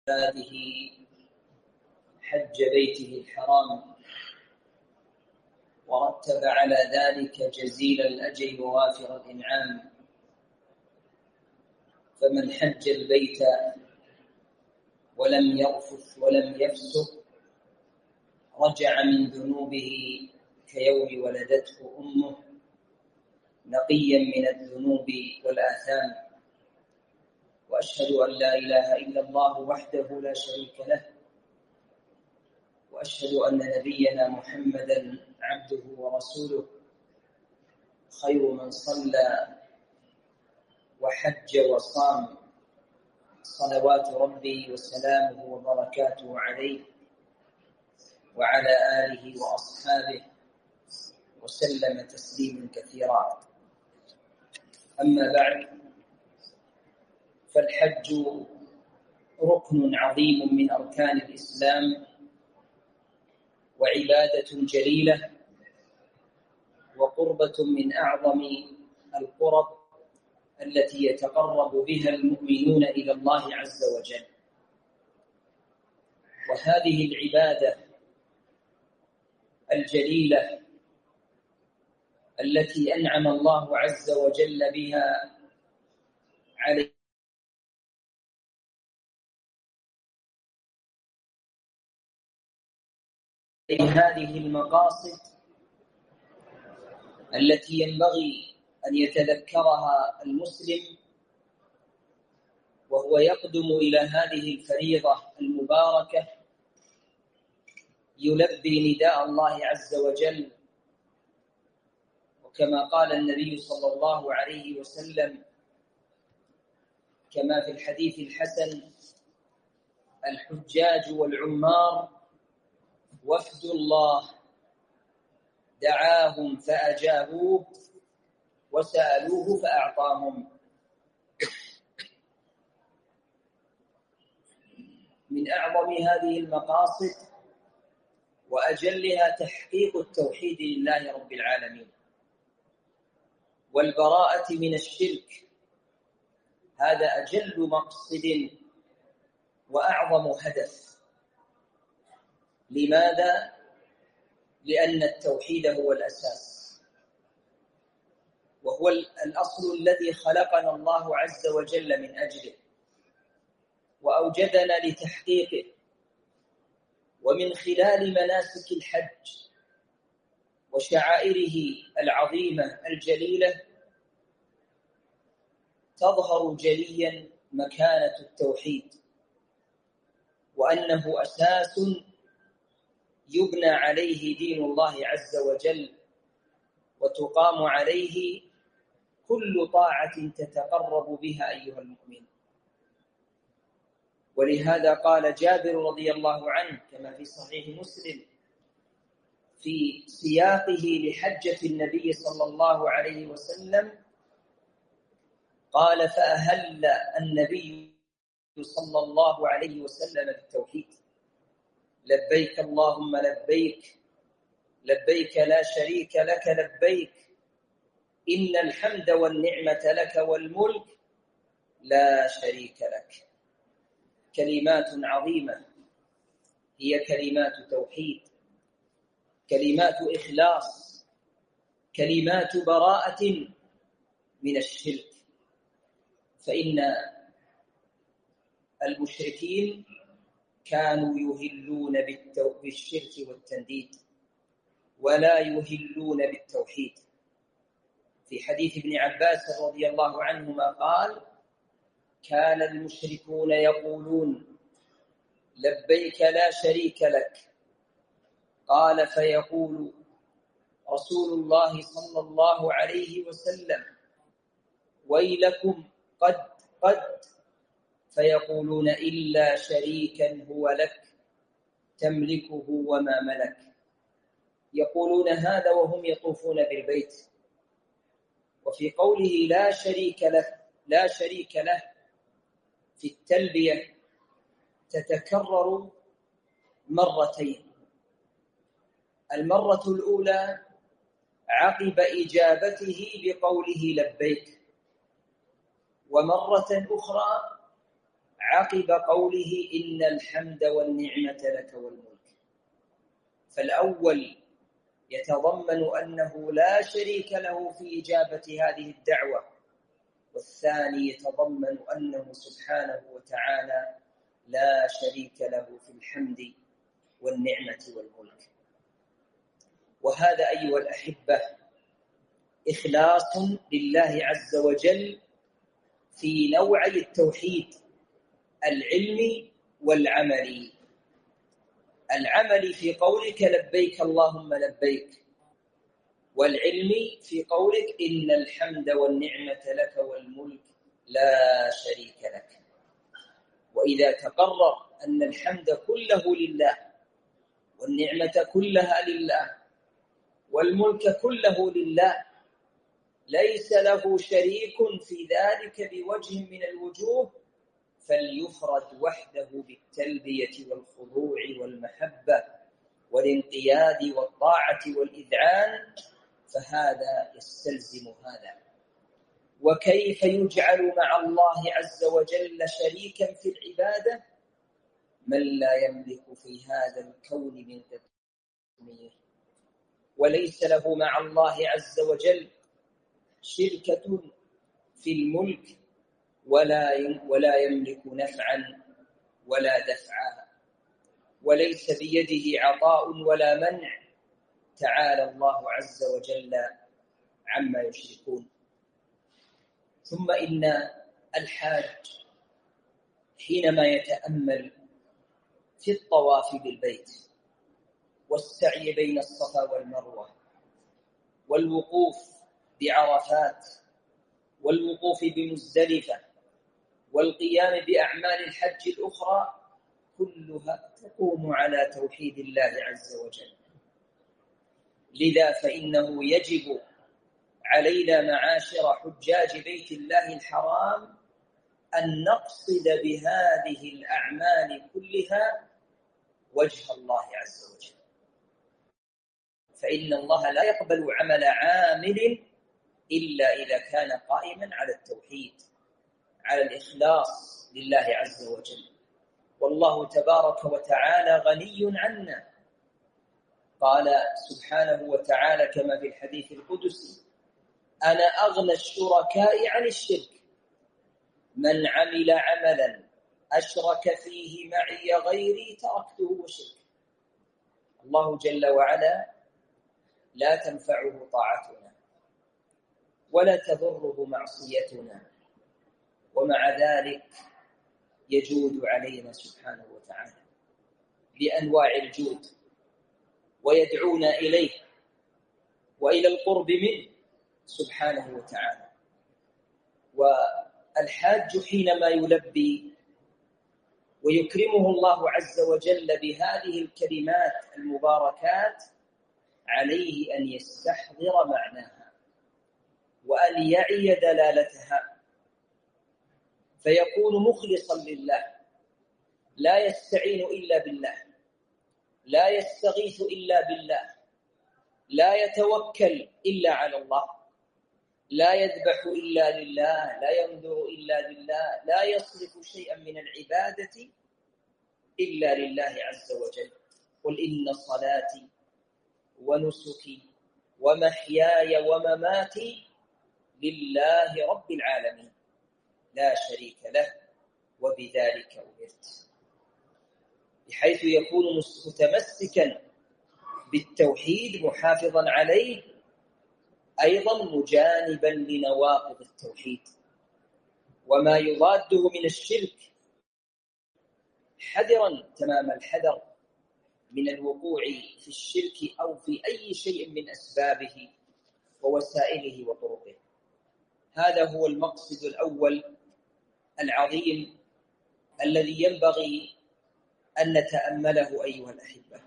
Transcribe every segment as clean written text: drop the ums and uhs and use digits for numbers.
هذه حج بيته الحرام ورتب على ذلك جزيل الأجر ووافر الإنعام. فمن حج البيت ولم يرفث ولم يفسق رجع من ذنوبه كيوم ولدته أمه نقيا من الذنوب والآثام. وأشهد أن لا إله إلا الله وحده لا شريك له، وأشهد أن نبينا محمدا عبده ورسوله خير من صلى وحج وصام صلوات ربي وسلامه وبركاته عليه وعلى آله وأصحابه وسلم تسليما كثيرا. أما بعد، فالحج ركن عظيم من أركان الإسلام وعبادة جليلة وقربة من أعظم القرب التي يتقرب بها المؤمنون إلى الله عز وجل. وهذه العبادة الجليلة التي أنعم الله عز وجل بها على هذه المقاصد التي ينبغي أن يتذكرها المسلم وهو يقدم إلى هذه الفريضة المباركة يلبي نداء الله عز وجل. وكما قال النبي صلى الله عليه وسلم كما في الحديث الحسن: الحجاج والعمار وفد الله دعاهم فأجابوه وسألوه فأعطاهم. من أعظم هذه المقاصد وأجلها تحقيق التوحيد لله رب العالمين والبراءة من الشرك. هذا أجل مقصد وأعظم هدف. لماذا؟ لأن التوحيد هو الأساس، وهو الأصل الذي خلقنا الله عز وجل من أجله وأوجدنا لتحقيقه. ومن خلال مناسك الحج وشعائره العظيمة الجليلة تظهر جليا مكانة التوحيد، وأنه أساس يبنى عليه دين الله عز وجل وتقام عليه كل طاعة تتقرب بها أيها المؤمن. ولهذا قال جابر رضي الله عنه كما في صحيح مسلم في سياقه لحجة النبي صلى الله عليه وسلم قال: فأهل النبي صلى الله عليه وسلم بالتوحيد: لبيك اللهم لبيك، لبيك لا شريك لك لبيك، إن الحمد والنعمة لك والملك لا شريك لك. كلمات عظيمة هي كلمات توحيد، كلمات إخلاص، كلمات براءة من الشرك. فإن المشركين كانوا يهلون بالشرك والتنديد ولا يهلون بالتوحيد. في حديث ابن عباس رضي الله عنهما قال: كان المشركون يقولون لبيك لا شريك لك، قال: فيقول رسول الله صلى الله عليه وسلم: ويلكم قد، فيقولون: إلا شريكا هو لك تملكه وما ملك. يقولون هذا وهم يطوفون بالبيت. وفي قوله لا شريك له في التلبية تتكرر مرتين. المرة الأولى عقب إجابته بقوله لبيك، ومرة أخرى عقب قوله إن الحمد والنعمة لك والملك. فالأول يتضمن أنه لا شريك له في إجابة هذه الدعوة، والثاني يتضمن أنه سبحانه وتعالى لا شريك له في الحمد والنعمة والملك. وهذا أيها الأحبة إخلاص لله عز وجل في نوعي التوحيد، العلمي والعملي. العمل في قولك لبيك اللهم لبيك، والعلمي في قولك إن الحمد والنعمة لك والملك لا شريك لك. وإذا تقرر أن الحمد كله لله والنعمة كلها لله والملك كله لله، ليس له شريك في ذلك بوجه من الوجوه، فليفرد وحده بالتلبية والخضوع والمحبة والانقياد والطاعة والإذعان، فهذا يستلزم هذا. وكيف يجعل مع الله عز وجل شريكا في العبادة من لا يملك في هذا الكون من تدمير، وليس له مع الله عز وجل شركة في الملك ولا يملك نفعا ولا دفعا، وليس بيده عطاء ولا منع، تعالى الله عز وجل عما يشركون. ثم إن الحاج حينما يتأمل في الطواف بالبيت والسعي بين الصفا والمروة والوقوف بعرفات والوقوف بمزدلفة والقيام بأعمال الحج الأخرى، كلها تقوم على توحيد الله عز وجل. لذا فإنه يجب علينا معاشر حجاج بيت الله الحرام أن نقصد بهذه الأعمال كلها وجه الله عز وجل، فإن الله لا يقبل عمل عامل إلا إذا كان قائما على التوحيد، على الإخلاص لله عز وجل. والله تبارك وتعالى غني عنا، قال سبحانه وتعالى كما في الحديث القدسي: أنا أغنى الشركاء عن الشرك، من عمل عملا أشرك فيه معي غيري تركته وشركه. الله جل وعلا لا تنفعه طاعتنا ولا تضره معصيتنا، ومع ذلك يجود علينا سبحانه وتعالى بأنواع الجود، ويدعونا إليه وإلى القرب منه سبحانه وتعالى. والحاج حينما يلبي ويكرمه الله عز وجل بهذه الكلمات المباركات، عليه أن يستحضر معناها وأن يعي دلالتها، فيكون مخلصا لله، لا يستعين إلا بالله، لا يستغيث إلا بالله، لا يتوكل إلا على الله، لا يذبح إلا لله، لا ينذر إلا لله، لا يصرف شيئا من العبادة إلا لله عز وجل. قل إن صلاتي ونسكي ومحياي ومماتي لله رب العالمين لا شريك له وبذلك أمرت، بحيث يكون متمسكا بالتوحيد محافظا عليه، أيضا مجانبا لنواقض التوحيد وما يضاده من الشرك، حذرا تمام الحذر من الوقوع في الشرك أو في أي شيء من أسبابه ووسائله وطرقه. هذا هو المقصد الأول العظيم الذي ينبغي أن نتأمله أيها الأحبة.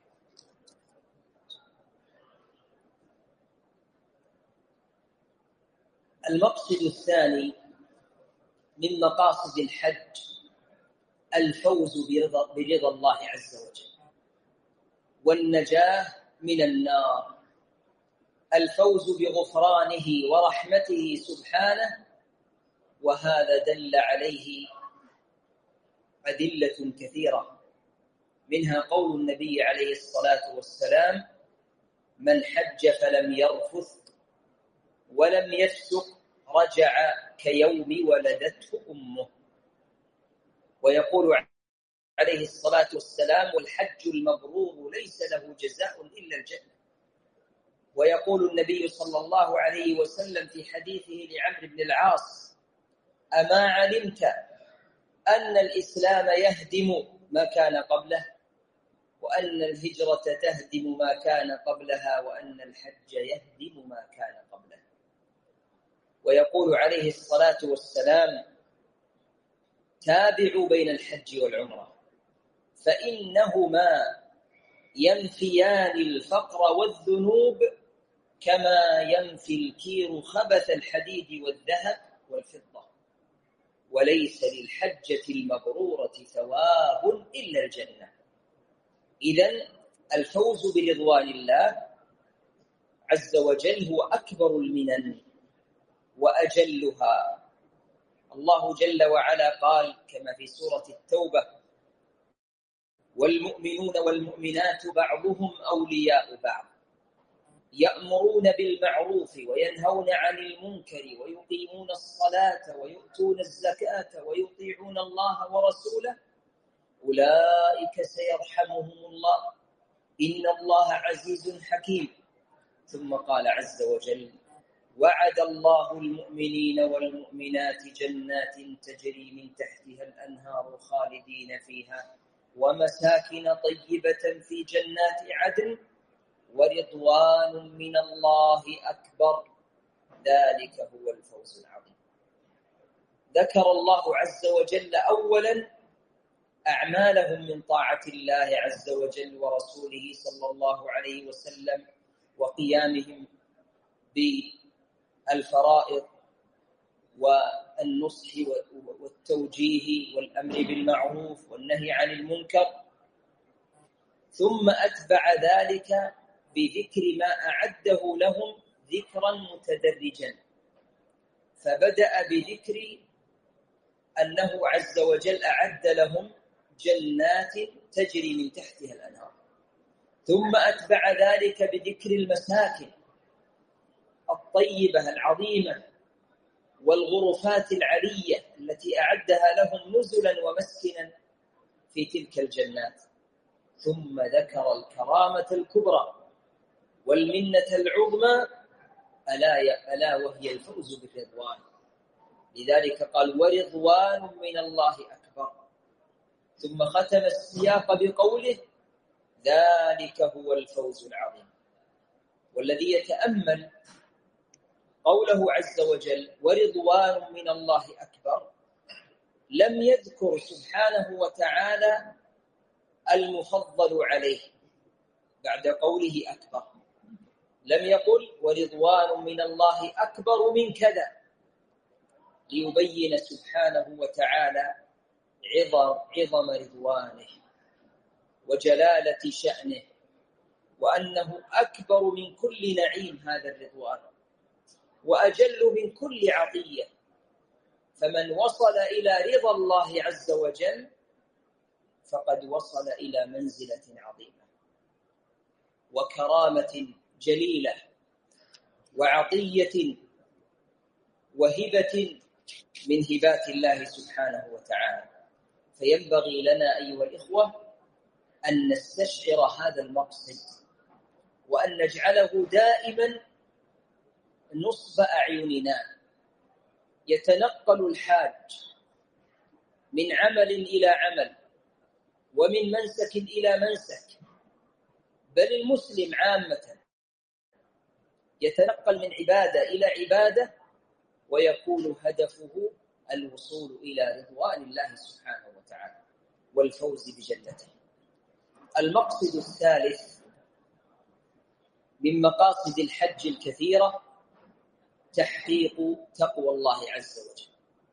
المقصد الثاني من مقاصد الحج الفوز برضا الله عز وجل والنجاة من النار، الفوز بغفرانه ورحمته سبحانه. وهذا دل عليه أدلة كثيرة، منها قول النبي عليه الصلاة والسلام: من حج فلم يرفث ولم يفسق رجع كيوم ولدته أمه. ويقول عليه الصلاة والسلام: والحج المبرور ليس له جزاء إلا الجنة. ويقول النبي صلى الله عليه وسلم في حديثه لعمرو بن العاص: أما علمت أن الإسلام يهدم ما كان قبله، وأن الهجرة تهدم ما كان قبلها، وأن الحج يهدم ما كان قبله. ويقول عليه الصلاة والسلام: تابعوا بين الحج والعمرة فإنهما ينفيان الفقر والذنوب كما ينفي الكير خبث الحديد والذهب والفضة، وليس للحجة المبرورة ثواب إلا الجنة. إذن الفوز برضوان الله عز وجل هو أكبر المنن وأجلها. الله جل وعلا قال كما في سورة التوبة: والمؤمنون والمؤمنات بعضهم أولياء بعض يأمرون بالمعروف وينهون عن المنكر ويقيمون الصلاة ويؤتون الزكاة ويطيعون الله ورسوله أولئك سيرحمهم الله إن الله عزيز حكيم. ثم قال عز وجل: وعد الله المؤمنين والمؤمنات جنات تجري من تحتها الأنهار خالدين فيها ومساكن طيبة في جنات عدن ورضوان من الله أكبر ذلك هو الفوز العظيم. ذكر الله عز وجل أولا أعمالهم من طاعة الله عز وجل ورسوله صلى الله عليه وسلم وقيامهم بالفرائض والنصح والتوجيه والأمر بالمعروف والنهي عن المنكر، ثم أتبع ذلك بذكر ما أعده لهم ذكرا متدرجا. فبدأ بذكر أنه عز وجل أعد لهم جنات تجري من تحتها الأنهار، ثم أتبع ذلك بذكر المساكن الطيبة العظيمة والغرفات العلية التي أعدها لهم نزلا ومسكنا في تلك الجنات، ثم ذكر الكرامة الكبرى والمنة العظمى ألا وهي الفوز بالرضوان. لذلك قال: ورضوان من الله أكبر. ثم ختم السياق بقوله: ذلك هو الفوز العظيم. والذي يتأمل قوله عز وجل ورضوان من الله أكبر لم يذكر سبحانه وتعالى المفضل عليه بعد قوله أكبر، لم يقل ورضوان من الله أكبر من كذا، ليبين سبحانه وتعالى عظم رضوانه وجلالة شأنه، وأنه أكبر من كل نعيم هذا الرضوان وأجل من كل عطية. فمن وصل إلى رضا الله عز وجل فقد وصل إلى منزلة عظيمة وكرامة جليلة وعطية وهبة من هبات الله سبحانه وتعالى. فينبغي لنا أيها الإخوة أن نستشعر هذا المقصد وأن نجعله دائما نصب أعيننا. يتنقل الحاج من عمل إلى عمل ومن منسك إلى منسك، بل المسلم عامة يتنقل من عبادة إلى عبادة ويكون هدفه الوصول إلى رضوان الله سبحانه وتعالى والفوز بجنته. المقصد الثالث من مقاصد الحج الكثيرة تحقيق تقوى الله عز وجل.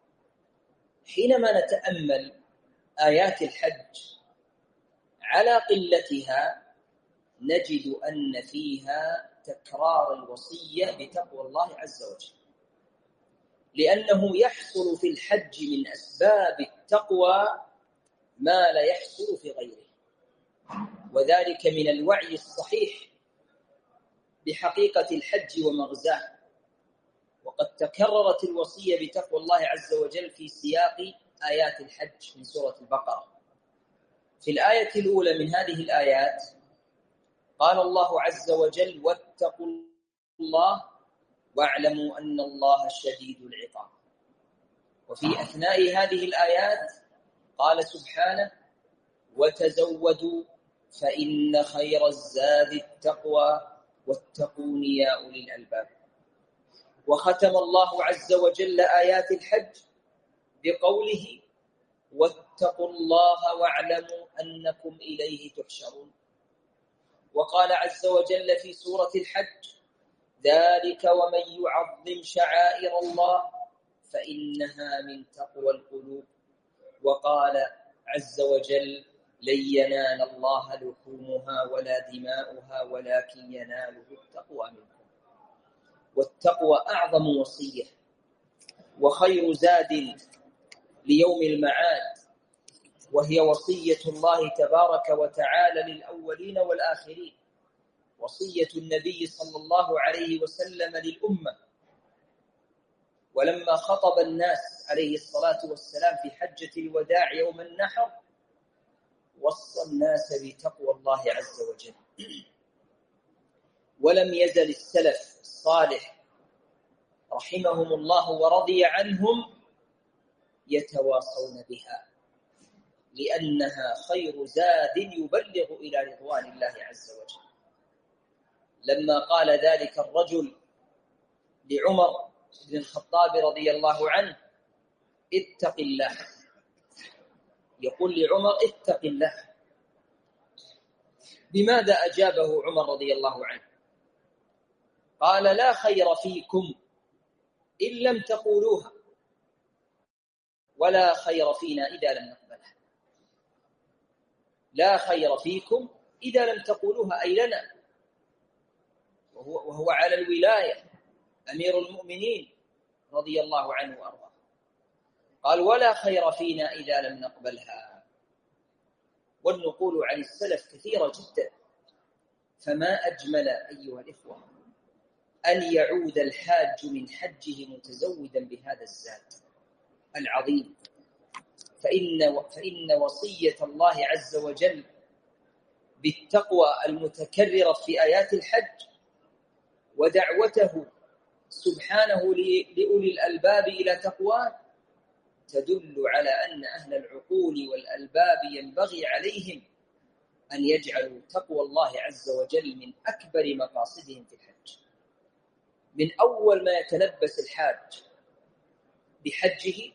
حينما نتأمل آيات الحج على قلتها نجد أن فيها تكرار الوصية بتقوى الله عز وجل، لأنه يحصل في الحج من أسباب التقوى ما لا يحصل في غيره، وذلك من الوعي الصحيح بحقيقة الحج ومغزاه. وقد تكررت الوصية بتقوى الله عز وجل في سياق آيات الحج من سورة البقرة. في الآية الأولى من هذه الآيات قال الله عز وجل: واتقوا الله واعلموا أن الله شديد العقاب. وفي أثناء هذه الآيات قال سبحانه: وتزودوا فإن خير الزاد التقوى واتقون يا أولي الألباب. وختم الله عز وجل آيات الحج بقوله: واتقوا الله واعلموا أنكم إليه تحشرون. وقال عز وجل في سورة الحج: ذلك ومن يعظم شعائر الله فإنها من تقوى القلوب. وقال عز وجل: لن ينال الله لحومها ولا دماؤها ولكن يناله التقوى منكم. والتقوى أعظم وصية وخير زاد ليوم المعاد، وهي وصية الله تبارك وتعالى للأولين والآخرين، وصية النبي صلى الله عليه وسلم للأمة. ولما خطب الناس عليه الصلاة والسلام في حجة الوداع يوم النحر وصى الناس بتقوى الله عز وجل. ولم يزل السلف الصالح رحمهم الله ورضي عنهم يتواصون بها، لأنها خير زاد يبلغ إلى رضوان الله عز وجل. لما قال ذلك الرجل لعمر بن الخطاب رضي الله عنه: اتق الله، يقول لعمر: اتق الله. بماذا أجابه عمر رضي الله عنه؟ قال: لا خير فيكم إن لم تقولوها، ولا خير فينا إذا لم نقبلها. لا خير فيكم إذا لم تقولوها، أي لنا، وهو على الولاية أمير المؤمنين رضي الله عنه وأرضاه. قال: ولا خير فينا إذا لم نقبلها. والنقول عن السلف كثيرة جدا، فما أجمل أيها الإخوة أن يعود الحاج من حجه متزودا بهذا الزاد العظيم. فإن وصية الله عز وجل بالتقوى المتكررة في آيات الحج ودعوته سبحانه لأولي الألباب إلى تقواه تدل على أن أهل العقول والألباب ينبغي عليهم أن يجعلوا تقوى الله عز وجل من أكبر مقاصدهم في الحج. من أول ما يتلبس الحاج بحجه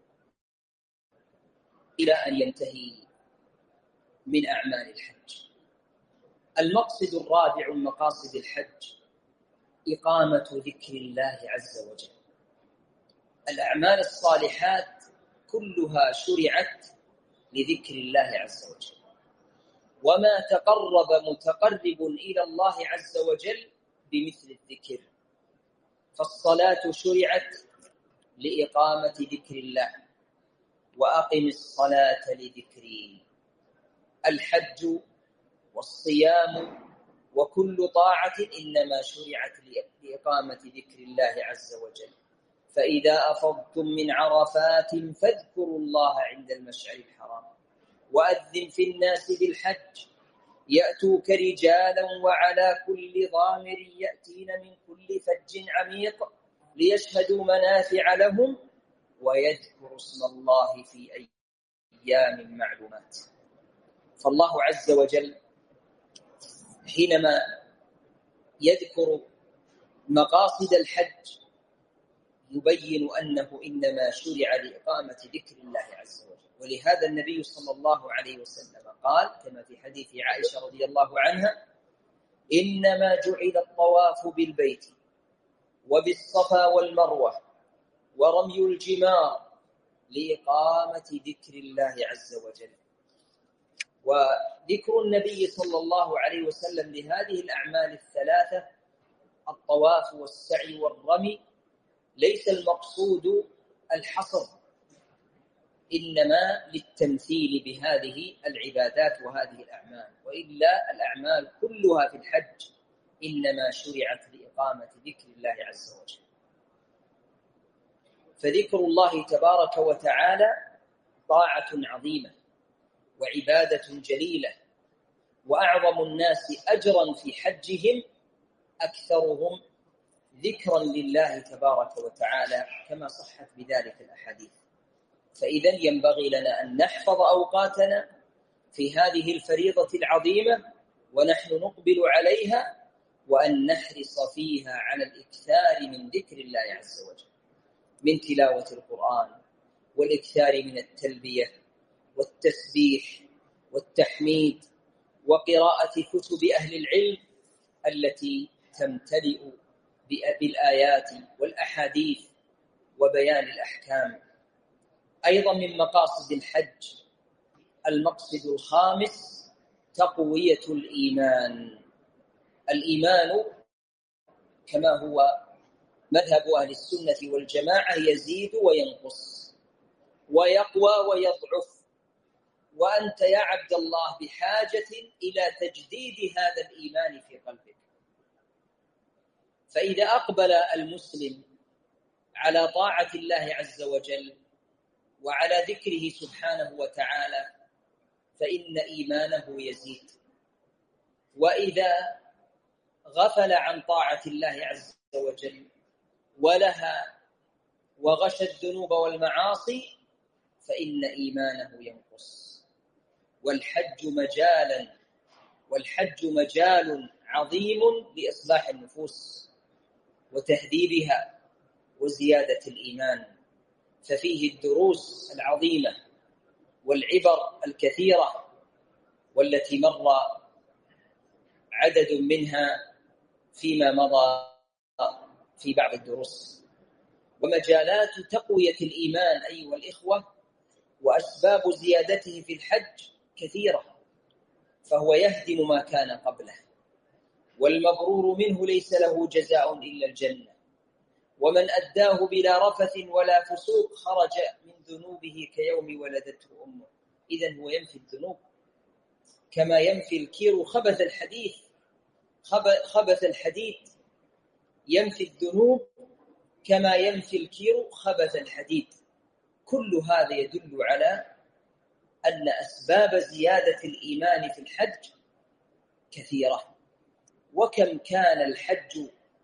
إلى أن ينتهي من أعمال الحج. المقصد الرابع من مقاصد الحج إقامة ذكر الله عز وجل. الأعمال الصالحات كلها شرعت لذكر الله عز وجل، وما تقرب متقرب إلى الله عز وجل بمثل الذكر. فالصلاة شرعت لإقامة ذكر الله: وأقم الصلاة لذكري. الحج والصيام وكل طاعة إنما شرعت لإقامة ذكر الله عز وجل. فإذا أفضتم من عرفات فاذكروا الله عند المشعر الحرام وأذن في الناس بالحج يأتوك رجالا وعلى كل ضامر يأتين من كل فج عميق ليشهدوا منافع لهم ويذكروا اسم الله في أيام معلومات. فالله عز وجل حينما يذكر مقاصد الحج يبين أنه إنما شرع لإقامة ذكر الله عز وجل. ولهذا النبي صلى الله عليه وسلم قال كما في حديث عائشة رضي الله عنها: إنما جعل الطواف بالبيت وبالصفا والمروة ورمي الجمار لإقامة ذكر الله عز وجل. وذكر النبي صلى الله عليه وسلم لهذه الأعمال الثلاثة الطواف والسعي والرمي ليس المقصود الحصر، إنما للتمثيل بهذه العبادات وهذه الأعمال، وإلا الأعمال كلها في الحج إنما شرعت لإقامة ذكر الله عز وجل. فذكر الله تبارك وتعالى طاعة عظيمة وعبادة جليلة، وأعظم الناس أجرا في حجهم أكثرهم ذكرا لله تبارك وتعالى، كما صحت بذلك الأحاديث. فإذا ينبغي لنا أن نحفظ أوقاتنا في هذه الفريضة العظيمة ونحن نقبل عليها، وأن نحرص فيها على الإكثار من ذكر الله عز وجل، من تلاوة القرآن، والإكثار من التلبية والتسبيح والتحميد، وقراءة كتب أهل العلم التي تمتلئ بالآيات والأحاديث وبيان الأحكام. أيضا من مقاصد الحج المقصد الخامس تقوية الإيمان. الإيمان كما هو مذهب أهل السنة والجماعة يزيد وينقص ويقوى ويضعف، وأنت يا عبد الله بحاجة إلى تجديد هذا الإيمان في قلبك. فإذا أقبل المسلم على طاعة الله عز وجل وعلى ذكره سبحانه وتعالى فإن إيمانه يزيد، وإذا غفل عن طاعة الله عز وجل ولها وغش الذنوب والمعاصي فإن إيمانه ينقص. والحج مجال عظيم لإصلاح النفوس وتهذيبها وزيادة الإيمان، ففيه الدروس العظيمة والعبر الكثيرة والتي مر عدد منها فيما مضى في بعض الدروس. ومجالات تقوية الإيمان أيها الإخوة وأسباب زيادته في الحج كثيرة، فهو يهدم ما كان قبله، والمبرور منه ليس له جزاء إلا الجنة، ومن أداه بلا رفث ولا فسوق خرج من ذنوبه كيوم ولدته أمه. إذن هو ينفي الذنوب كما ينفي الكير خبث الحديد، ينفي الذنوب كما ينفي الكير خبث الحديد. كل هذا يدل على أن أسباب زيادة الإيمان في الحج كثيرة. وكم كان الحج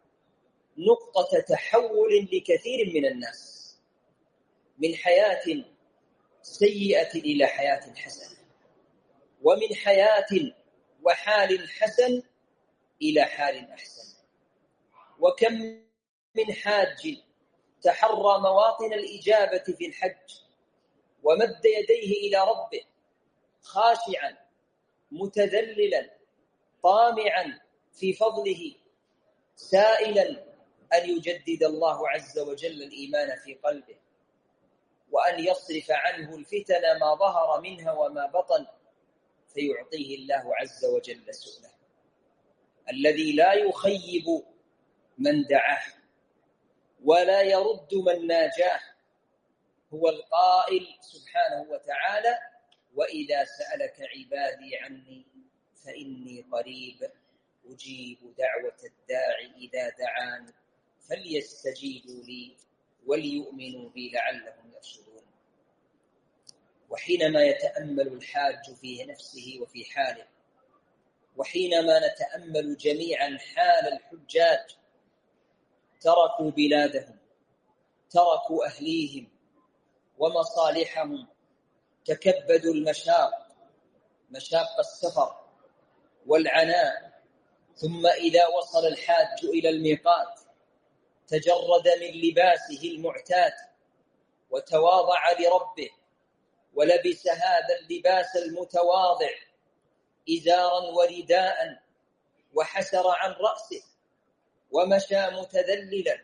نقطة تحول لكثير من الناس من حياة سيئة إلى حياة حسنة، ومن حياة وحال حسن إلى حال أحسن. وكم من حاج تحرى مواطن الإجابة في الحج ومد يديه إلى ربه خاشعا متذللا طامعا في فضله سائلا أن يجدد الله عز وجل الإيمان في قلبه، وأن يصرف عنه الفتن ما ظهر منها وما بطن، فيعطيه الله عز وجل سؤله الذي لا يخيب من دعاه ولا يرد من ناجاه. هو القائل سبحانه وتعالى: وإذا سألك عبادي عني فإني قريب أجيب دعوة الداعي إذا دعان فليستجيبوا لي وليؤمنوا بي لعلهم يرشدون. وحينما يتأمل الحاج في نفسه وفي حاله، وحينما نتأمل جميعا حال الحجاج، تركوا بلادهم، تركوا أهليهم ومصالحهم، تكبدوا مشاق السفر والعناء، ثم إذا وصل الحاج إلى الميقات تجرد من لباسه المعتاد وتواضع لربه ولبس هذا اللباس المتواضع إزارا ورداء وحسر عن رأسه ومشى متذللا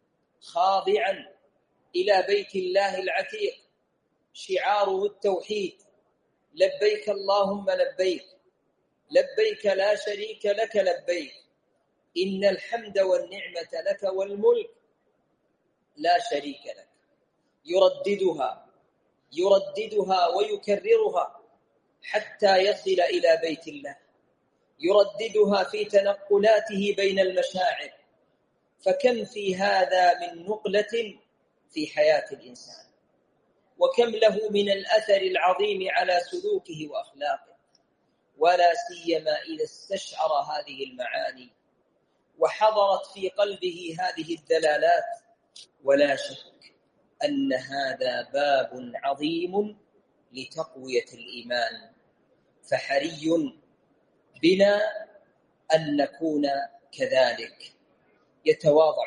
خاضعا إلى بيت الله العتيق شعاره التوحيد: لبيك اللهم لبيك، لبيك لا شريك لك لبيك، إن الحمد والنعمة لك والملك لا شريك لك. يرددها يرددها ويكررها حتى يصل إلى بيت الله، يرددها في تنقلاته بين المشاعر. فكم في هذا من نقلة في حياة الإنسان، وكم له من الأثر العظيم على سلوكه وأخلاقه، ولا سيما إذا استشعر هذه المعاني وحضرت في قلبه هذه الدلالات. ولا شك أن هذا باب عظيم لتقوية الإيمان، فحري بنا أن نكون كذلك. يتواضع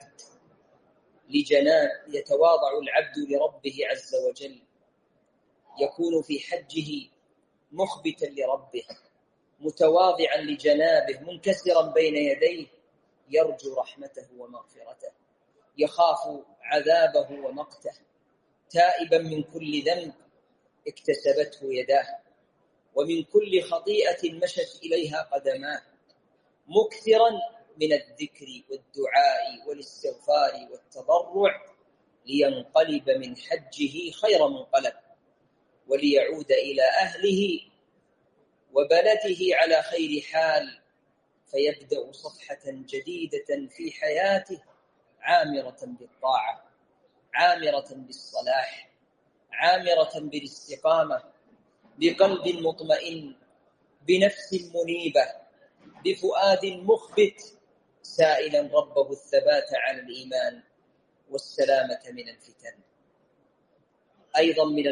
العبد لربه عز وجل، يكون في حجه مخبتا لربه، متواضعا لجنابه، منكسرا بين يديه، يرجو رحمته ومغفرته، يخاف عذابه ومقته، تائبا من كل ذنب اكتسبته يداه، ومن كل خطيئة مشت إليها قدماه، مكثرا من الذكر والدعاء والاستغفار والتضرع، لينقلب من حجه خير منقلب، وليعود إلى أهله وبلده على خير حال، فيبدأ صفحة جديدة في حياته، عامرة بالطاعة، عامرة بالصلاح، عامرة بالاستقامة، بقلب مطمئن، بنفس منيبة، بفؤاد مخبت، سائلا ربه الثبات على الإيمان والسلامة من الفتن. أيضا من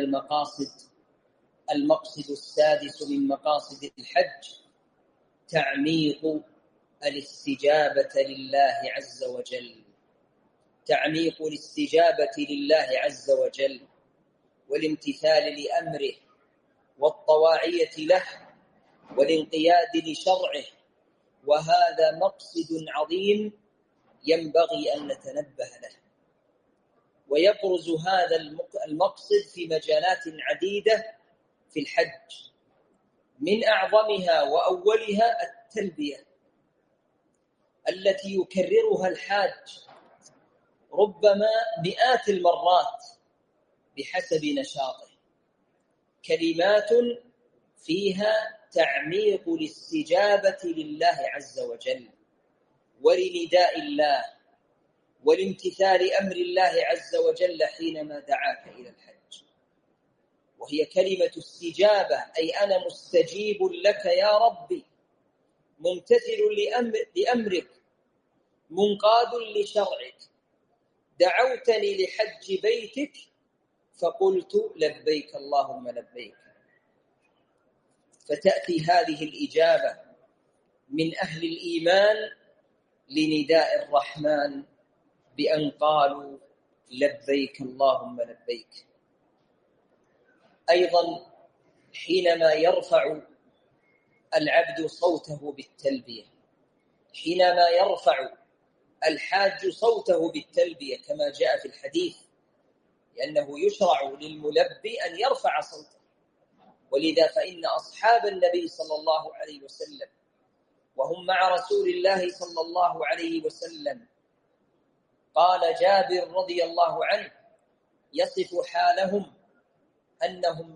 المقصد السادس من مقاصد الحج تعميق الاستجابة لله عز وجل، تعميق الاستجابة لله عز وجل والامتثال لأمره والطواعية له والانقياد لشرعه. وهذا مقصد عظيم ينبغي أن نتنبه له. ويبرز هذا المقصد في مجالات عديدة في الحج، من أعظمها وأولها التلبية التي يكررها الحاج ربما مئات المرات بحسب نشاطه، كلمات فيها تعميق الاستجابة لله عز وجل ولنداء الله والامتثال أمر الله عز وجل حينما دعاك إلى الحج. وهي كلمة استجابة، أي أنا مستجيب لك يا ربي، ممتثل لأمرك، منقاد لشرعك، دعوتني لحج بيتك فقلت لبيك اللهم لبيك. فتأتي هذه الإجابة من أهل الإيمان لنداء الرحمن بأن قالوا لبيك اللهم لبيك. أيضا حينما يرفع العبد صوته بالتلبية، حينما يرفع الحاج صوته بالتلبية كما جاء في الحديث، لأنه يشرع للملبي أن يرفع صوته. ولذا فإن أصحاب النبي صلى الله عليه وسلم وهم مع رسول الله صلى الله عليه وسلم، قال جابر رضي الله عنه يصف حالهم أنهم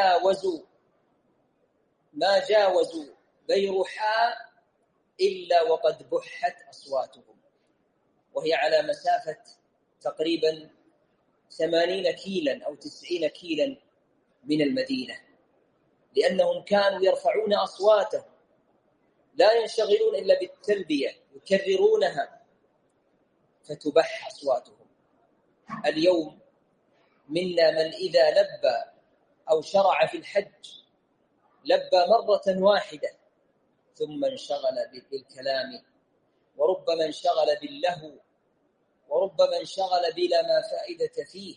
ما جاوزوا بيرحاء إلا وقد بحت أصواتهم، وهي على مسافة تقريبا 80 كيلا أو 90 كيلا من المدينة، لأنهم كانوا يرفعون أصواتهم، لا ينشغلون إلا بالتلبية، يكررونها فتبح أصواتهم. اليوم منا من إذا لبى أو شرع في الحج لبى مرة واحدة ثم انشغل بالكلام، وربما انشغل باللهو، وربما انشغل بلا ما فائدة فيه.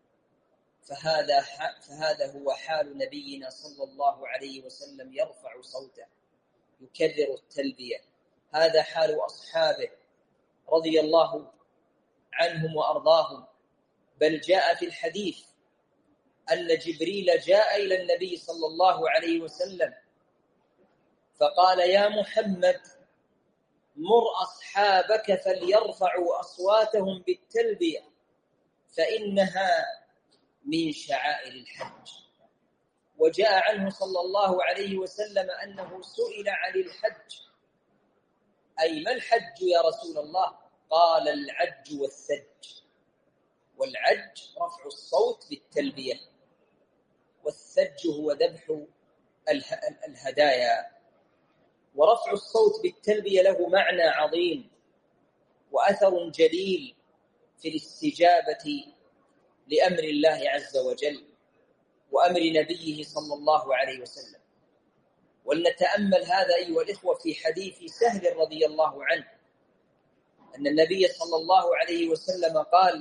فهذا هو حال نبينا صلى الله عليه وسلم، يرفع صوته يكرر التلبية. هذا حال أصحابه رضي الله عنهم وأرضاهم. بل جاء في الحديث أن جبريل جاء إلى النبي صلى الله عليه وسلم فقال يا محمد مر أصحابك فليرفعوا أصواتهم بالتلبية، فإنها من شعائر الحج. وجاء عنه صلى الله عليه وسلم أنه سئل عن الحج: أي ما الحج يا رسول الله؟ قال: العج والثج. والعج رفع الصوت بالتلبية، والثج هو ذبح الهدايا. ورفع الصوت بالتلبية له معنى عظيم وأثر جليل في الاستجابة لأمر الله عز وجل وأمر نبيه صلى الله عليه وسلم. ولنتأمل هذا أيها الإخوة في حديث سهل رضي الله عنه أن النبي صلى الله عليه وسلم قال: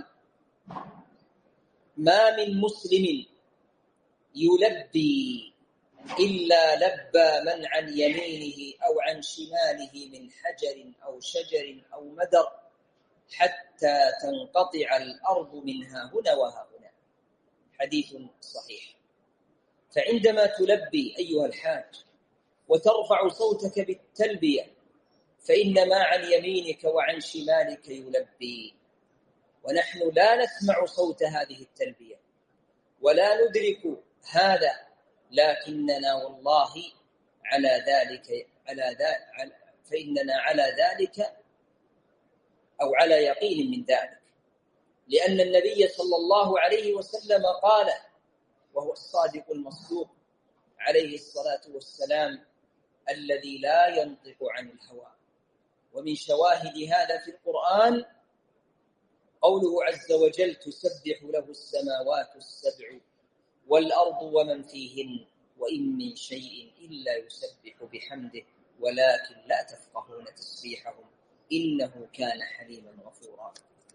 ما من مسلم يلبي إلا لبى من عن يمينه أو عن شماله من حجر أو شجر أو مدر حتى تنقطع الأرض منها هنا وها هنا. حديث صحيح. فعندما تلبي أيها الحاج وترفع صوتك بالتلبية فإن ما عن يمينك وعن شمالك يلبي، ونحن لا نسمع صوت هذه التلبية ولا ندرك هذا، لكننا والله فإننا على ذلك أو على يقين من ذلك، لأن النبي صلى الله عليه وسلم قال، وهو الصادق المصدوق عليه الصلاة والسلام الذي لا ينطق عن الهوى. ومن شواهد هذا في القرآن قوله عز وجل: تسبح له السماوات السبع والأرض ومن فيهن وإن من شيء إلا يسبح بحمده ولكن لا تفقهون تسبيحهم إنه كان حليما غفورا.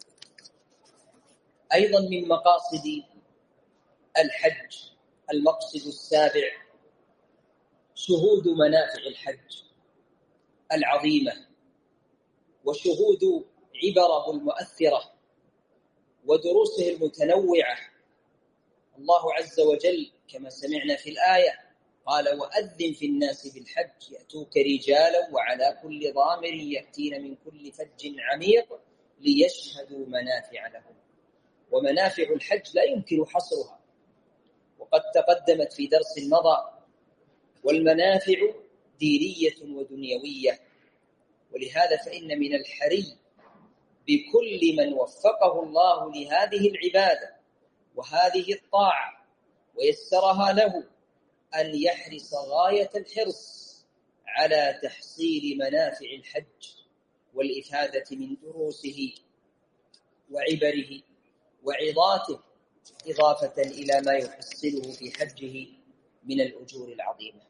أيضا من مقاصد الحج المقصد السابع شهود منافع الحج العظيمة وشهود عبره المؤثرة ودروسه المتنوعة. الله عز وجل كما سمعنا في الآية قال: وأذن في الناس بالحج يأتوك رجالا وعلى كل ضامر يأتين من كل فج عميق ليشهدوا منافع لهم. ومنافع الحج لا يمكن حصرها وقد تقدمت في درس مضى، والمنافع دينية ودنيوية. ولهذا فإن من الحري بكل من وفقه الله لهذه العبادة وهذه الطاعة ويسرها له أن يحرص غاية الحرص على تحصيل منافع الحج والإفادة من دروسه وعبره وعظاته، إضافة إلى ما يحصله في حجه من الأجور العظيمة.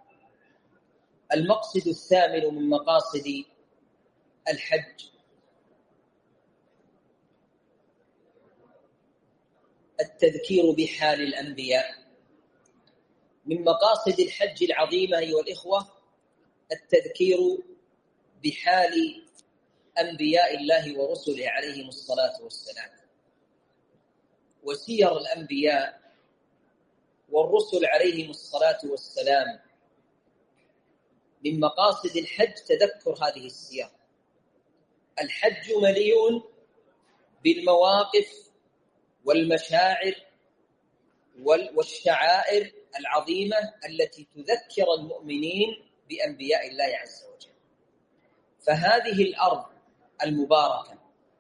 المقصد الثامن من مقاصد الحج التذكير بحال الأنبياء. من مقاصد الحج العظيمة أيها الإخوة التذكير بحال أنبياء الله ورسله عليهم الصلاة والسلام. وسير الأنبياء والرسل عليهم الصلاة والسلام من مقاصد الحج تذكر هذه السير. الحج مليء بالمواقف والمشاعر والشعائر العظيمة التي تذكر المؤمنين بأنبياء الله عز وجل. فهذه الأرض المباركة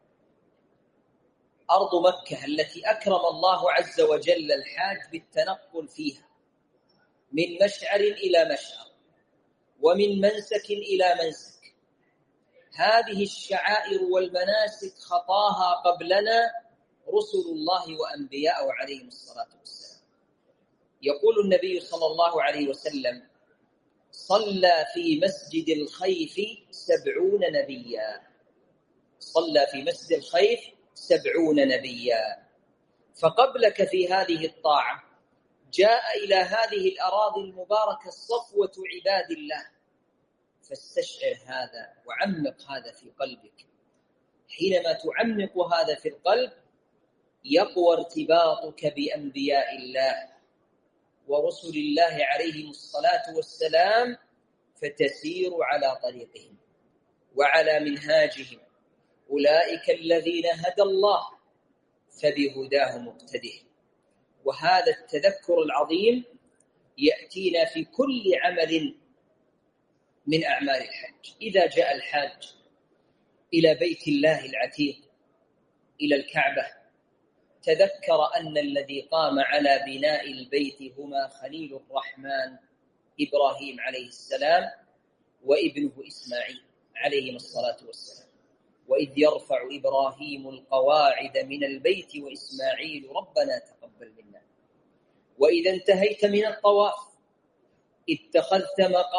أرض مكة التي أكرم الله عز وجل الحاج بالتنقل فيها من مشعر إلى مشعر ومن منسك إلى منسك. هذه الشعائر والمناسك خطاها قبلنا رسل الله وأنبياء عليهم الصلاة والسلام. يقول النبي صلى الله عليه وسلم: صلى في مسجد الخيف 70 نبيا. صلى في مسجد الخيف 70 نبيا. فقبلك في هذه الطاعة جاء إلى هذه الأراضي المباركة صفوة عباد الله. فاستشعر هذا وعمق هذا في قلبك. حينما تعمق هذا في القلب يقوى ارتباطك بأنبياء الله ورسل الله عليهم الصلاة والسلام، فتسير على طريقهم وعلى منهاجهم. أولئك الذين هدى الله فبهداه مقتده. وهذا التذكر العظيم يأتينا في كل عمل من أعمال الحج. إذا جاء الحاج إلى بيت الله العتيق إلى الكعبة تذكر أن الذي قام على بناء البيت هما خليل الرحمن إبراهيم عليه السلام وابنه إسماعيل عليهما الصلاة والسلام. وإذ يرفع إبراهيم القواعد من البيت وإسماعيل ربنا تقبل منا. وإذا انتهيت من الطواف اتخذت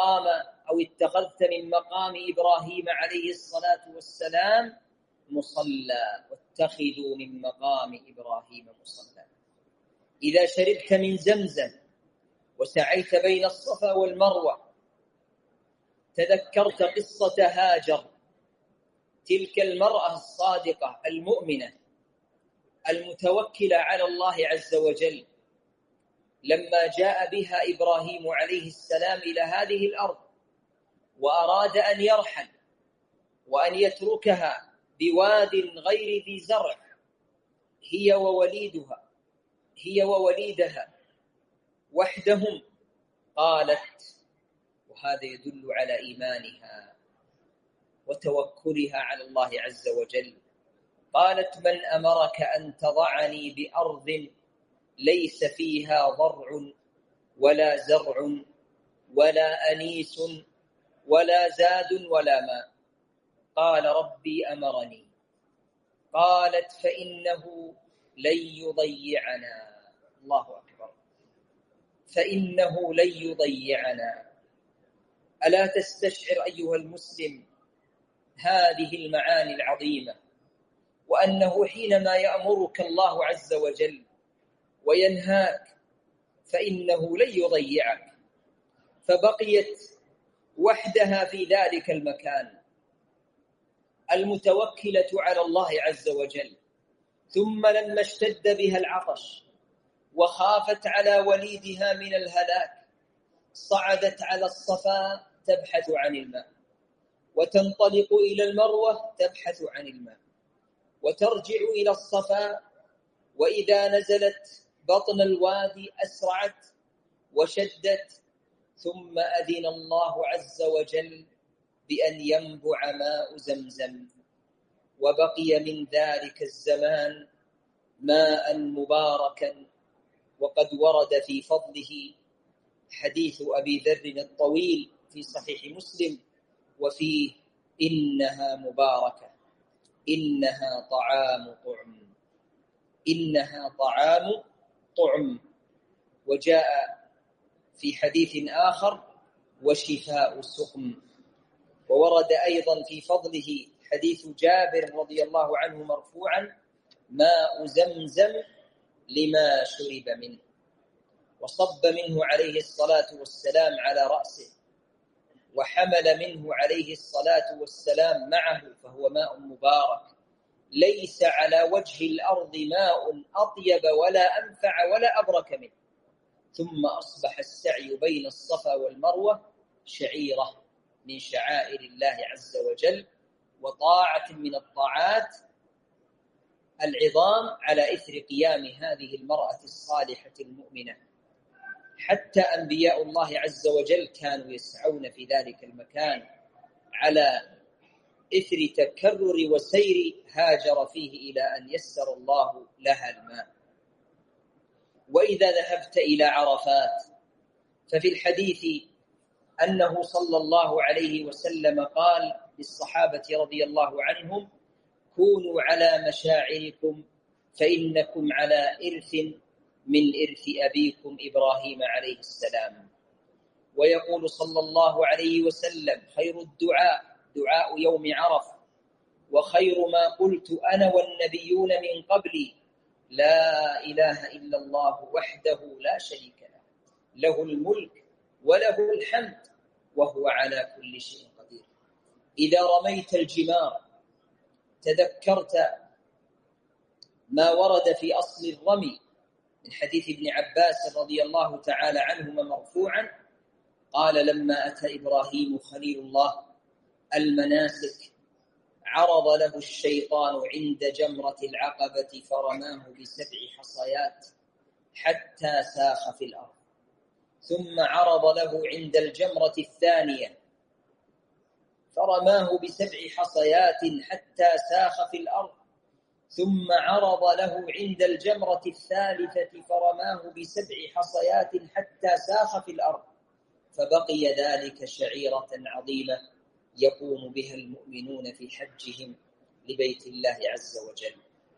من مقام إبراهيم عليه الصلاة والسلام مصلى، واتخذوا من مقام إبراهيم مصلى. إذا شربت من زمزم وسعيت بين الصفا والمروة تذكرت قصة هاجر، تلك المرأة الصادقة المؤمنة المتوكلة على الله عز وجل، لما جاء بها إبراهيم عليه السلام إلى هذه الأرض وأراد أن يرحل وأن يتركها بواد غير ذي زرع هي ووليدها وحدهم، قالت، وهذا يدل على إيمانها وتوكلها على الله عز وجل، قالت: من أمرك أن تضعني بأرض ليس فيها ضرع ولا زرع ولا أنيس ولا زاد ولا ماء؟ قال: ربي أمرني. قالت: فإنه لن يضيعنا. الله أكبر، فإنه لن يضيعنا. ألا تستشعر أيها المسلم هذه المعاني العظيمة، وأنه حينما يأمرك الله عز وجل وينهاك فإنه لن يضيعك. فبقيت وحدها في ذلك المكان المتوكلة على الله عز وجل. ثم لما اشتد بها العطش وخافت على وليدها من الهلاك صعدت على الصفا تبحث عن الماء، وتنطلق إلى المروة تبحث عن الماء، وترجع إلى الصفا، وإذا نزلت بطن الوادي أسرعت وشدت، ثم أذن الله عز وجل بأن ينبع ماء زمزم، وبقي من ذلك الزمان ماء مباركا. وقد ورد في فضله حديث أبي ذر الطويل في صحيح مسلم، وفيه: إنها مباركة، إنها طعام طعم. وجاء في حديث آخر: وشفاء سقم. وورد أيضا في فضله حديث جابر رضي الله عنه مرفوعا: ماء زمزم لما شرب منه. وصب منه عليه الصلاة والسلام على رأسه، وحمل منه عليه الصلاة والسلام معه، فهو ماء مبارك ليس على وجه الأرض ماء أطيب ولا أنفع ولا أبرك منه. ثم أصبح السعي بين الصفا والمروة شعيرة من شعائر الله عز وجل، وطاعة من الطاعات العظام على إثر قيام هذه المرأة الصالحة المؤمنة. حتى أنبياء الله عز وجل كانوا يسعون في ذلك المكان على إثر تكرر وسير هاجر فيه إلى أن يسر الله لها الماء. وإذا ذهبت إلى عرفات ففي الحديث أنه صلى الله عليه وسلم قال للصحابة رضي الله عنهم: كونوا على مشاعركم فإنكم على إرث من إرث أبيكم إبراهيم عليه السلام. ويقول صلى الله عليه وسلم: خير الدعاء دعاء يوم عرفة، وخير ما قلت أنا والنبيون من قبلي لا إله إلا الله وحده لا شريك له، له الملك وله الحمد وهو على كل شيء قدير. إذا رميت الجمار تذكرت ما ورد في أصل الرمي من حديث ابن عباس رضي الله تعالى عنهما مرفوعا قال: لما أتى إبراهيم خليل الله المناسك عرض له الشيطان عند جمرة العقبة فرماه ب7 حصيات حتى ساخ في الأرض، ثم عرض له عند الجمرة الثانية فرماه ب7 حصيات حتى ساخ في الأرض، ثم عرض له عند الجمرة الثالثة فرماه ب7 حصيات حتى ساخ في الأرض، فبقي ذلك شعيرة عظيمة يقوم بها المؤمنون في حجهم لبيت الله عز وجل.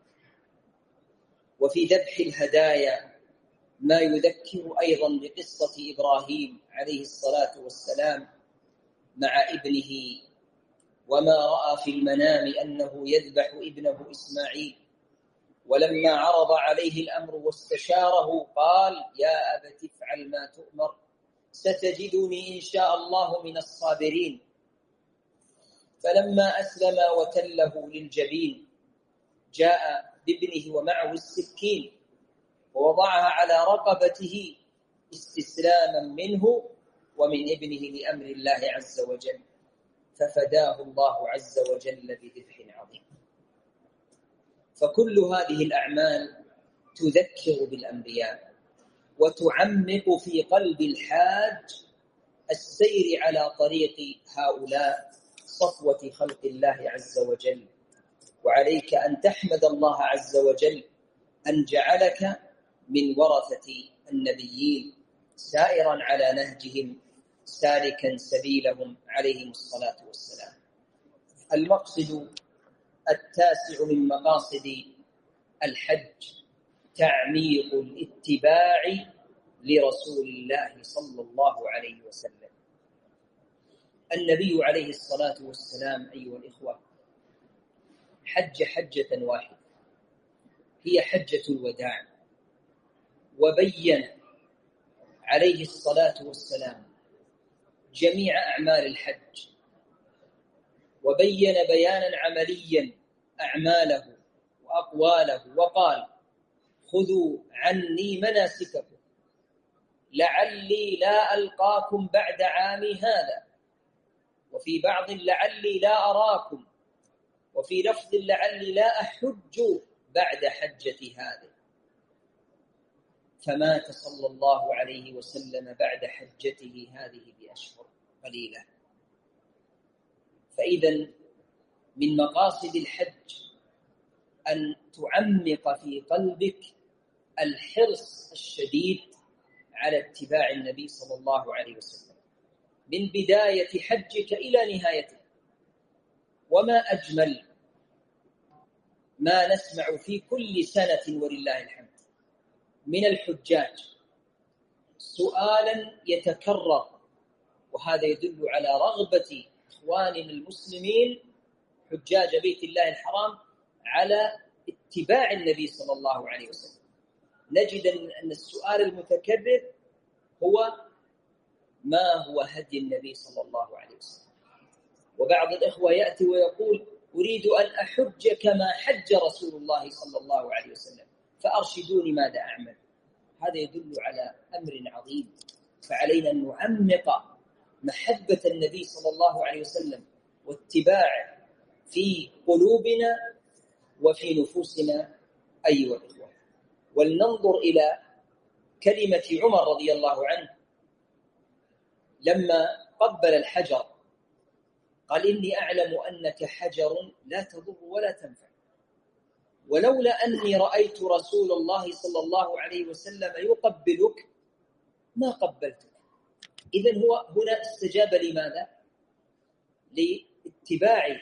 وفي ذبح الهدايا ما يذكر أيضا بقصة إبراهيم عليه الصلاة والسلام مع ابنه، وما رأى في المنام أنه يذبح ابنه إسماعيل، ولما عرض عليه الأمر واستشاره قال: يا أبت افعل ما تؤمر ستجدني إن شاء الله من الصابرين. فلما أسلم وتله للجبين جاء بابنه ومعه السكين ووضعها على رقبته استسلاما منه ومن ابنه لأمر الله عز وجل، ففداه الله عز وجل بذبح عظيم. فكل هذه الأعمال تذكر بالأنبياء وتعمق في قلب الحاج السير على طريق هؤلاء صفوة خلق الله عز وجل. وعليك أن تحمد الله عز وجل أن جعلك من ورثة النبيين سائرا على نهجهم سالكا سبيلهم عليهم الصلاة والسلام. المقصد التاسع من مقاصد الحج تعميق الاتباع لرسول الله صلى الله عليه وسلم. النبي عليه الصلاة والسلام أيها الإخوة حج حجة واحدة هي حجة الوداع، وبين عليه الصلاة والسلام جميع أعمال الحج، وبين بيانا عمليا أعماله وأقواله، وقال: خذوا عني مناسككم لعلي لا ألقاكم بعد عامي هذا، وفي بعض لعلي لا أراكم، وفي لفظ لعلي لا أحج بعد حجة هذه. فمات صلى الله عليه وسلم بعد حجته هذه بأشهر قليلة. فإذا من مقاصد الحج أن تعمق في قلبك الحرص الشديد على اتباع النبي صلى الله عليه وسلم من بداية حجك إلى نهايته. وما أجمل ما نسمع في كل سنة ولله الحمد من الحجاج سؤالا يتكرر، وهذا يدل على رغبة إخواننا المسلمين حجاج بيت الله الحرام على اتباع النبي صلى الله عليه وسلم. نجد أن السؤال المتكرر هو: ما هو هدي النبي صلى الله عليه وسلم؟ وبعض الإخوة يأتي ويقول: أريد أن أحج كما حج رسول الله صلى الله عليه وسلم فأرشدوني ماذا أعمل. هذا يدل على أمر عظيم، فعلينا أن نعمق محبة النبي صلى الله عليه وسلم واتباعه في قلوبنا وفي نفوسنا أيها الإخوة. ولننظر إلى كلمة عمر رضي الله عنه لما قبل الحجر، قال: إني أعلم أنك حجر لا تضر ولا تنفع، ولولا أني رأيت رسول الله صلى الله عليه وسلم يقبلك ما قبلتك. إذن هو هنا استجاب لماذا؟ لاتباعه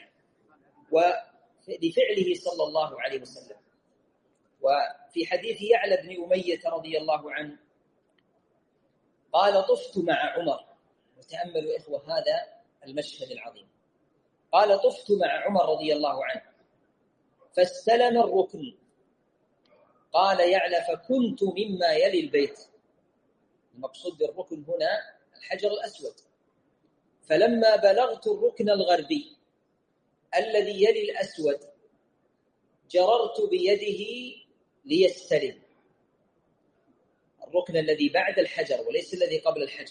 ولفعله صلى الله عليه وسلم. وفي حديث يعلى بن أمية رضي الله عنه قال: طفت مع عمر، وتأملوا إخوة هذا المشهد العظيم، قال: طفت مع عمر رضي الله عنه فاستلم الركن، قال يعلى: فكنت مما يلي البيت. المقصود بالركن هنا الحجر الأسود. فلما بلغت الركن الغربي الذي يلي الأسود جررت بيده ليستلم الركن الذي بعد الحجر وليس الذي قبل الحجر.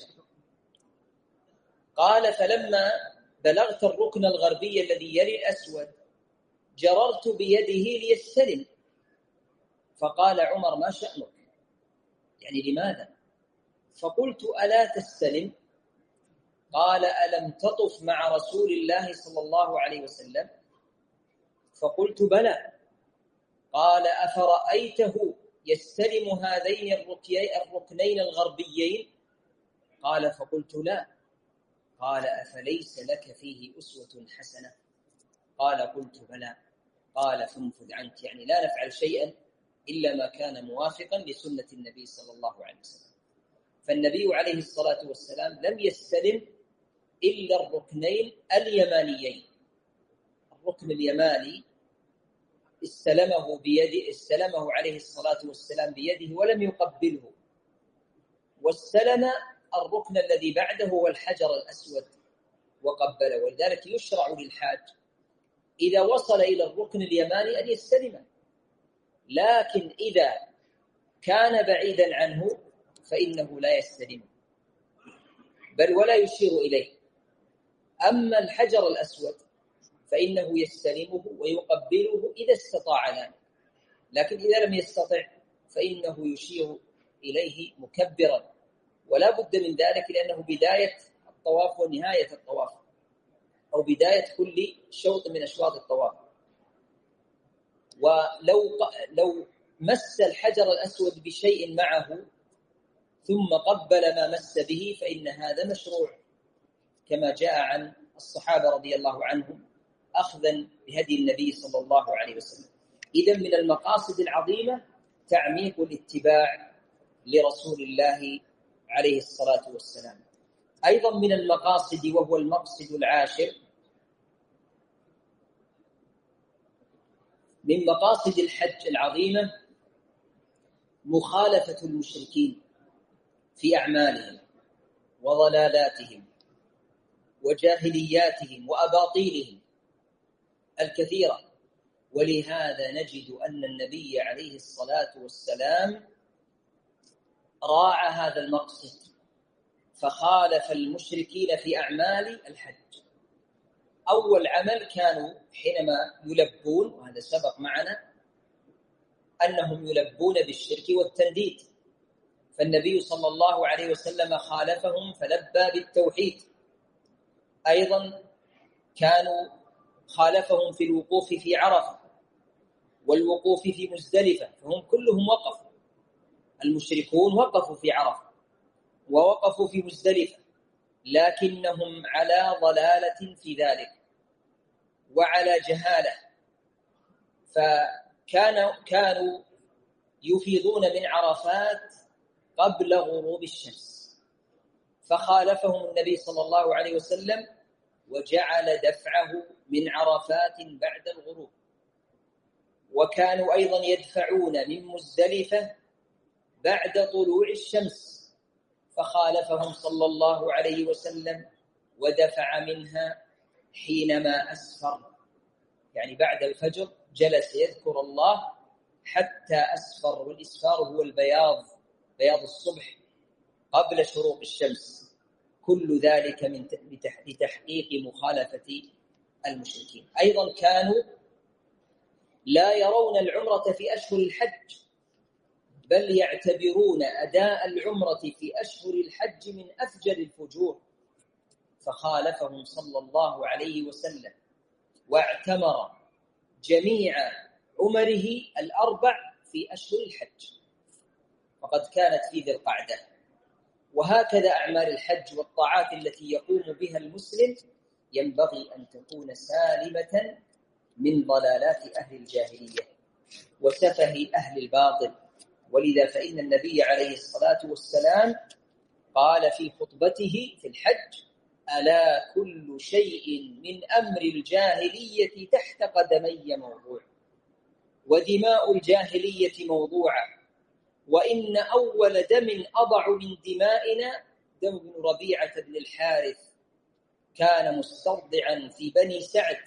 قال: فلما بلغت الركن الغربي الذي يلي الأسود جررت بيده ليستلم. فقال عمر: ما شأنك؟ يعني لماذا؟ فقلت ألا تستلم؟ قال ألم تطف مع رسول الله صلى الله عليه وسلم؟ فقلت بلى. قال أفرأيته يستلم هذين الركنين الغربيين؟ قال فقلت لا. قال أفليس لك فيه أسوة حسنة؟ قال قلت بلى. قال فانفذ عنك، يعني لا نفعل شيئا إلا ما كان موافقا لسنة النبي صلى الله عليه وسلم. فالنبي عليه الصلاة والسلام لم يستلم إلا الركنين اليمانيين. الركن اليماني استلمه عليه الصلاة والسلام بيده ولم يقبله، واستلم الركن الذي بعده هو الحجر الأسود وقبله. ولذلك يشرع للحاج إذا وصل إلى الركن اليماني أن يستلمه، لكن إذا كان بعيدا عنه فإنه لا يستلمه بل ولا يشير إليه. أما الحجر الأسود فإنه يستلمه ويقبله إذا استطاع ذلك، لكن إذا لم يستطع فإنه يشير إليه مكبرا، ولا بد من ذلك لأنه بداية الطواف ونهاية الطواف، أو بداية كل شوط من أشواط الطواف. ولو مس الحجر الأسود بشيء معه ثم قبل ما مس به فإن هذا مشروع، كما جاء عن الصحابة رضي الله عنهم أخذا بهدي النبي صلى الله عليه وسلم. إذن من المقاصد العظيمة تعميق الاتباع لرسول الله عليه الصلاة والسلام. أيضا من المقاصد، وهو المقصد العاشر، من مقاصد الحج العظيمة مخالفة المشركين في أعمالهم وضلالاتهم وجاهلياتهم وأباطيلهم الكثيرة. ولهذا نجد أن النبي عليه الصلاة والسلام راعى هذا المقصد فخالف المشركين في أعمال الحج. أول عمل كانوا حينما يلبون، وهذا سبق معنا أنهم يلبون بالشرك والتنديد، فالنبي صلى الله عليه وسلم خالفهم فلبى بالتوحيد. أيضا كانوا خالفهم في الوقوف في عرفة والوقوف في مزدلفة، فهم كلهم وقفوا. المشركون وقفوا في عرفة ووقفوا في مزدلفة، لكنهم على ضلالة في ذلك وعلى جهالة، فكانوا يفيضون من عرفات قبل غروب الشمس، فخالفهم النبي صلى الله عليه وسلم وجعل دفعه من عرفات بعد الغروب. وكانوا أيضا يدفعون من مزدلفة بعد طلوع الشمس، فخالفهم صلى الله عليه وسلم ودفع منها حينما أسفر، يعني بعد الفجر جلس يذكر الله حتى أسفر، والإسفار هو بياض الصبح قبل شروق الشمس. كل ذلك لتحقيق مخالفة المشركين. أيضا كانوا لا يرون العمرة في أشهر الحج، بل يعتبرون أداء العمرة في أشهر الحج من أفجر الفجور، فخالفهم صلى الله عليه وسلم واعتمر جميع عمره الأربع في أشهر الحج، فقد كانت في ذي القعدة. وهكذا أعمال الحج والطاعات التي يقوم بها المسلم ينبغي أن تكون سالمة من ضلالات أهل الجاهلية وسفه أهل الباطل. ولذا فإن النبي عليه الصلاة والسلام قال في خطبته في الحج: ألا كل شيء من أمر الجاهلية تحت قدمي موضوع، ودماء الجاهلية موضوعة، وإن أول دم أضع من دمائنا دم بن ربيعة بن الحارث، كان مسترضعا في بني سعد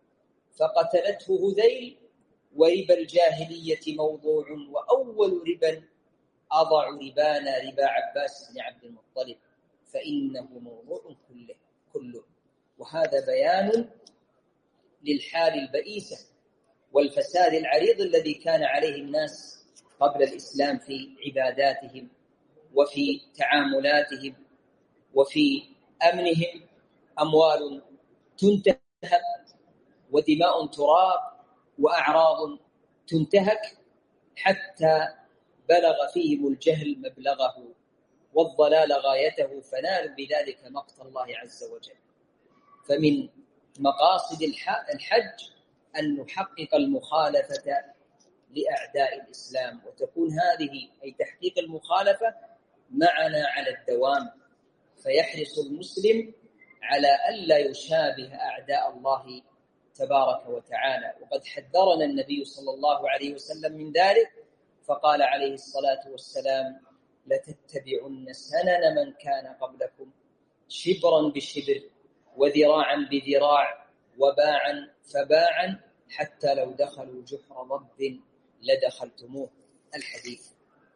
فقتلته هذيل، وربا الجاهلية موضوع، وأول ربا أضع ربانا ربا عباس بن عبد المطلب، فإنه موضوع كله. وهذا بيان للحال البئيسة والفساد العريض الذي كان عليه الناس قبل الإسلام في عباداتهم وفي تعاملاتهم وفي أمنهم، أموال تنتهك ودماء تراق وأعراض تنتهك، حتى بلغ فيهم الجهل مبلغه والضلال غايته، فنالوا بذلك مقت الله عز وجل. فمن مقاصد الحج أن نحقق المخالفة لأعداء الإسلام، وتكون هذه أي تحقيق المخالفة معنا على الدوام، فيحرص المسلم على ألا يشابه أعداء الله تبارك وتعالى. وقد حذرنا النبي صلى الله عليه وسلم من ذلك، فقال عليه الصلاة والسلام: لتتبعن سنن من كان قبلكم شبرا بشبر وذراعا بذراع وباعا فباعا حتى لو دخلوا جحر ضب لدخلتموه. الحديث.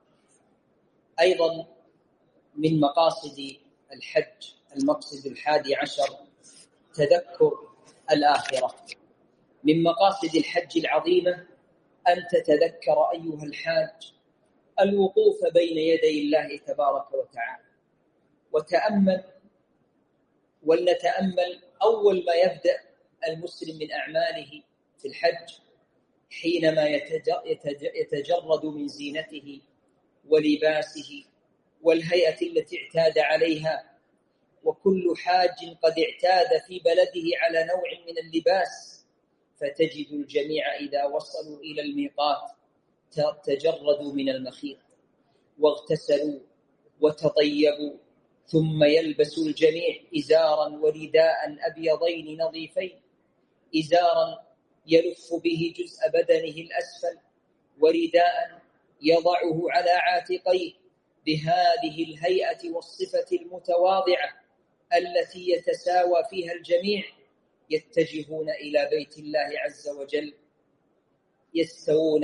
أيضا من مقاصد الحج المقصد 11 تذكر الآخرة. من مقاصد الحج العظيمة أن تتذكر أيها الحاج الوقوف بين يدي الله تبارك وتعالى، وتأمل ولنتأمل أول ما يبدأ المسلم من أعماله في الحج حينما يتجرد من زينته ولباسه والهيئة التي اعتاد عليها. وكل حاج قد اعتاد في بلده على نوع من اللباس، فتجد الجميع إذا وصلوا إلى الميقات تجردوا من المخيط واغتسلوا وتطيبوا، ثم يلبس الجميع إزارا ورداء أبيضين نظيفين، إزارا يلف به جزء بدنه الأسفل، ورداء يضعه على عاتقيه، بهذه الهيئة والصفة المتواضعة التي يتساوى فيها الجميع، يتجهون إلى بيت الله عز وجل يستوون.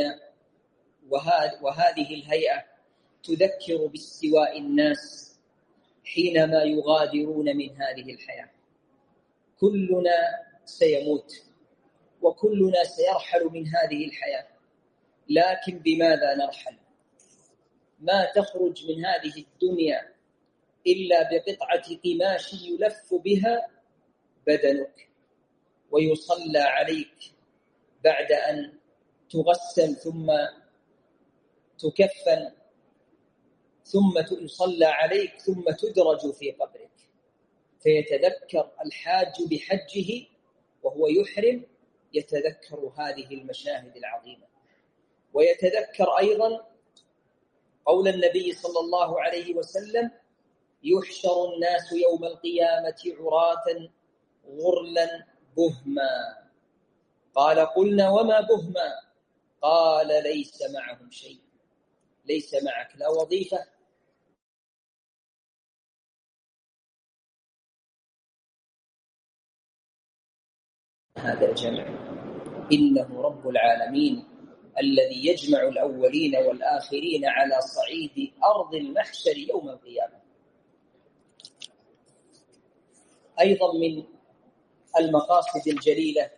وهذه الهيئة تذكر باستواء الناس حينما يغادرون من هذه الحياة. كلنا سيموت وكلنا سيرحل من هذه الحياة، لكن بماذا نرحل؟ ما تخرج من هذه الدنيا إلا بقطعة قماش يلف بها بدنك ويصلى عليك بعد أن تغسل ثم تكفن، ثم يصلى عليك ثم تدرج في قبرك. فيتذكر الحاج بحجه وهو يحرم، يتذكر هذه المشاهد العظيمة. ويتذكر أيضا قول النبي صلى الله عليه وسلم: يحشر الناس يوم القيامة عراة غرلا بهما. قال: قلنا وما بهما؟ قال: ليس معهم شيء. ليس معك لا وظيفة هذا الجمع، إنه رب العالمين الذي يجمع الأولين والآخرين على صعيد أرض المحشر يوم القيامة. أيضا من المقاصد الجليلة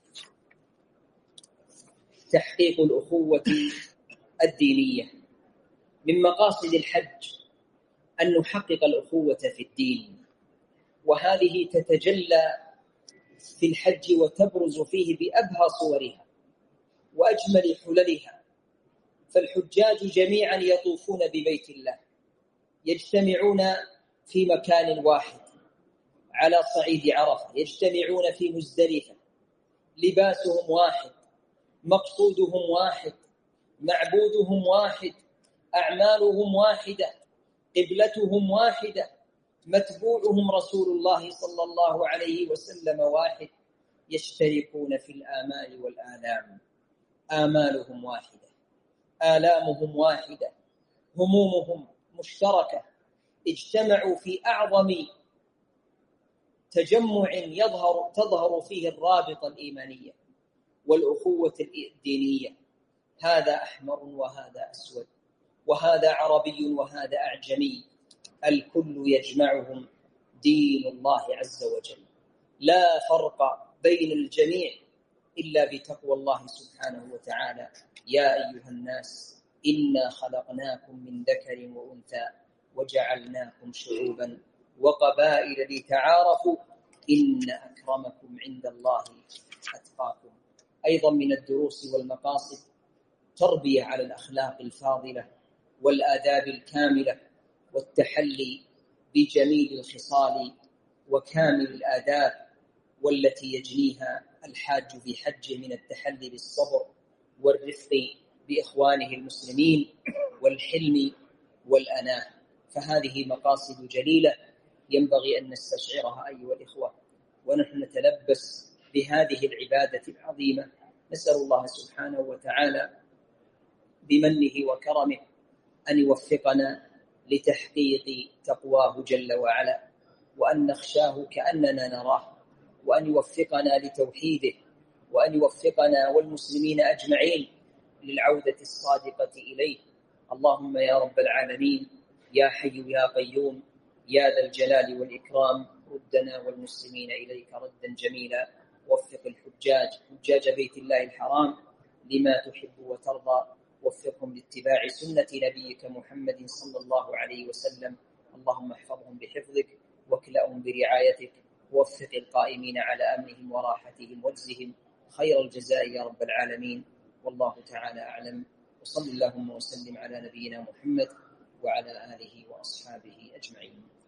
تحقيق الأخوة الدينية. من مقاصد الحج أن نحقق الأخوة في الدين، وهذه تتجلى في الحج وتبرز فيه بأبهى صورها وأجمل حللها. فالحجاج جميعا يطوفون ببيت الله، يجتمعون في مكان واحد على صعيد عرفة، يجتمعون في مزدلفة، لباسهم واحد، مقصودهم واحد، معبودهم واحد، أعمالهم واحدة، قبلتهم واحدة، متبوعهم رسول الله صلى الله عليه وسلم واحد، يشتركون في الآمال والآلام، آمالهم واحدة، آلامهم واحدة، همومهم مشتركة، اجتمعوا في أعظم تجمع تظهر فيه الرابطة الإيمانية والأخوة الدينية. هذا أحمر وهذا أسود، وهذا عربي وهذا أعجمي، الكل يجمعهم دين الله عز وجل، لا فرق بين الجميع إلا بتقوى الله سبحانه وتعالى. يا أيها الناس إنا خلقناكم من ذكر وأنثى وجعلناكم شعوبا وقبائل لتعارفوا إن أكرمكم عند الله أتقاكم. أيضا من الدروس والمقاصد تربية على الأخلاق الفاضلة والآداب الكاملة والتحلي بجميل الخصال وكامل الآداب، والتي يجنيها الحاج في حجه من التحلي بالصبر والرفق بإخوانه المسلمين والحلم والأناة. فهذه مقاصد جليلة ينبغي أن نستشعرها أيها الإخوة ونحن نتلبس بهذه العبادة العظيمة. نسأل الله سبحانه وتعالى بمنه وكرمه أن يوفقنا لتحقيق تقواه جل وعلا، وأن نخشاه كأننا نراه، وأن يوفقنا لتوحيده، وأن يوفقنا والمسلمين أجمعين للعودة الصادقة إليه. اللهم يا رب العالمين يا حي يا قيوم يا ذا الجلال والإكرام ردنا والمسلمين إليك ردا جميلا. وفق حجاج بيت الله الحرام لما تحب وترضى، وفقهم لاتباع سنة نبيك محمد صلى الله عليه وسلم. اللهم احفظهم بحفظك واكلأهم برعايتك، ووفق القائمين على أمنهم وراحتهم واجزهم خير الجزاء يا رب العالمين. والله تعالى أعلم، وصل اللهم وسلم على نبينا محمد وعلى آله وأصحابه أجمعين.